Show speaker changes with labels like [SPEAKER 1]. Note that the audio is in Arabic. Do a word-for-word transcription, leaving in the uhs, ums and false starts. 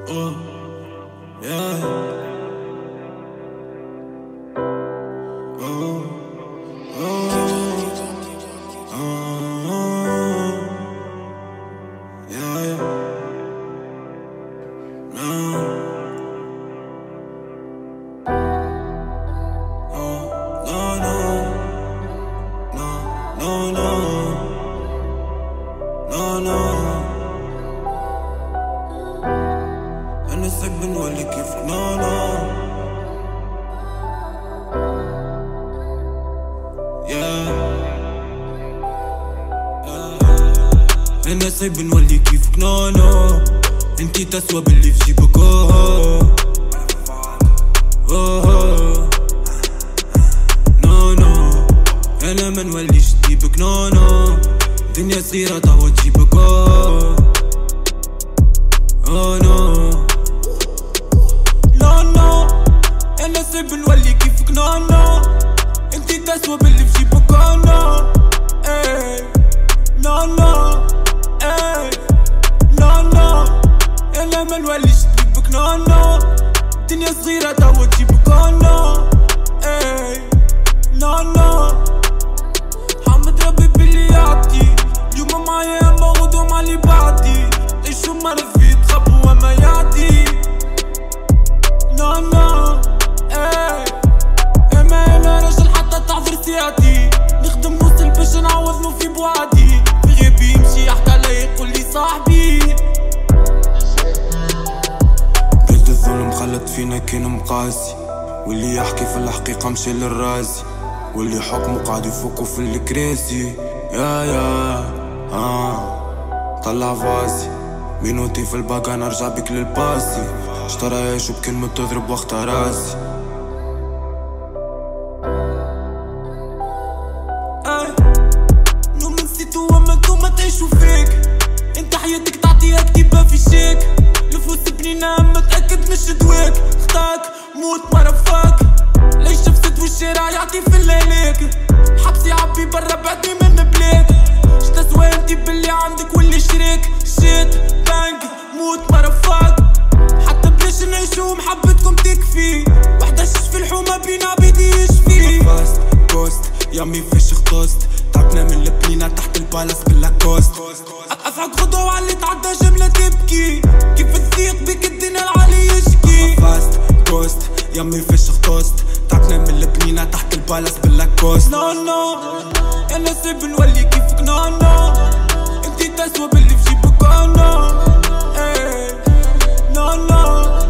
[SPEAKER 1] Oh, yeah. Oh, oh, oh, yeah, yeah. No. Oh, no, no. No, no, no. No, no. أنا ساك بنولي كيفك نو نو أنا ساك بنولي كيفك نو نو انتي تسوى باللي في جيبك اوه اوه نو نو أنا منوليش جيبك نو نو دنيا صغيرة تهوى تجيبك اوه اوه نو أنا سايب نولي كيفك نو نو انتي تسوى باللي في جيبك او نو اي نو نو اي نو نو أنا منوليش تجيبك نو نو دنيا صغيرة تهوى تجيبك او نو اي نو نو حمد ربي باللي يعطي اليوم معايا اما غدوة مع اللي بعدي عيشو ما نفيد خبوا وما يعدي نو نو اما انا راجل حتى تعذر سياتي نخدم وصل باش نعوض في بوعدي في غيبي يمشي يحكي علي يقولي صاحبي قلت الظلم خلت فينا كان مقاسي واللي يحكي في الحقيقة مشي للراسي واللي حكمه قاعد يفكو في الكراسي يا يا ها طلع فاسي مينوتي في الباقة نرجع بك للباسي اشترى يعيشو بكلمة تضرب وقت راسي نو من نسيتو وما نتوما تعيشو فيك انت حياتك تعطيها كتيبة في شيك الفلوس بنينة اما تأكد مش دواك اختاك موت مرفاك ليش فسد والشارع يعطي في الليليك حبسي عبي برا بعدني من بلاد شتسوى انتي باللي عندك واللي شريك شيت بانك موت مرفاك حتى بلاش نعيشو محبتكم تكفي وحدة شش في الحومة بين عبيدي يشفي فاست كوست يامي فيش اختصت تعبنا من البنينة تحت البالاس باللاكوست افعك غدوة وعلي تعدى جملة تبكي كيف تثيق بك الدين العالي يشكي فاست كوست يامي فيش اختصت تعبنا من البنينة تحت البالاس باللاكوست نو نو أنا سايب نولي كيفك نو نو انتي تسوى باللي في جيبك او نو اي نو نو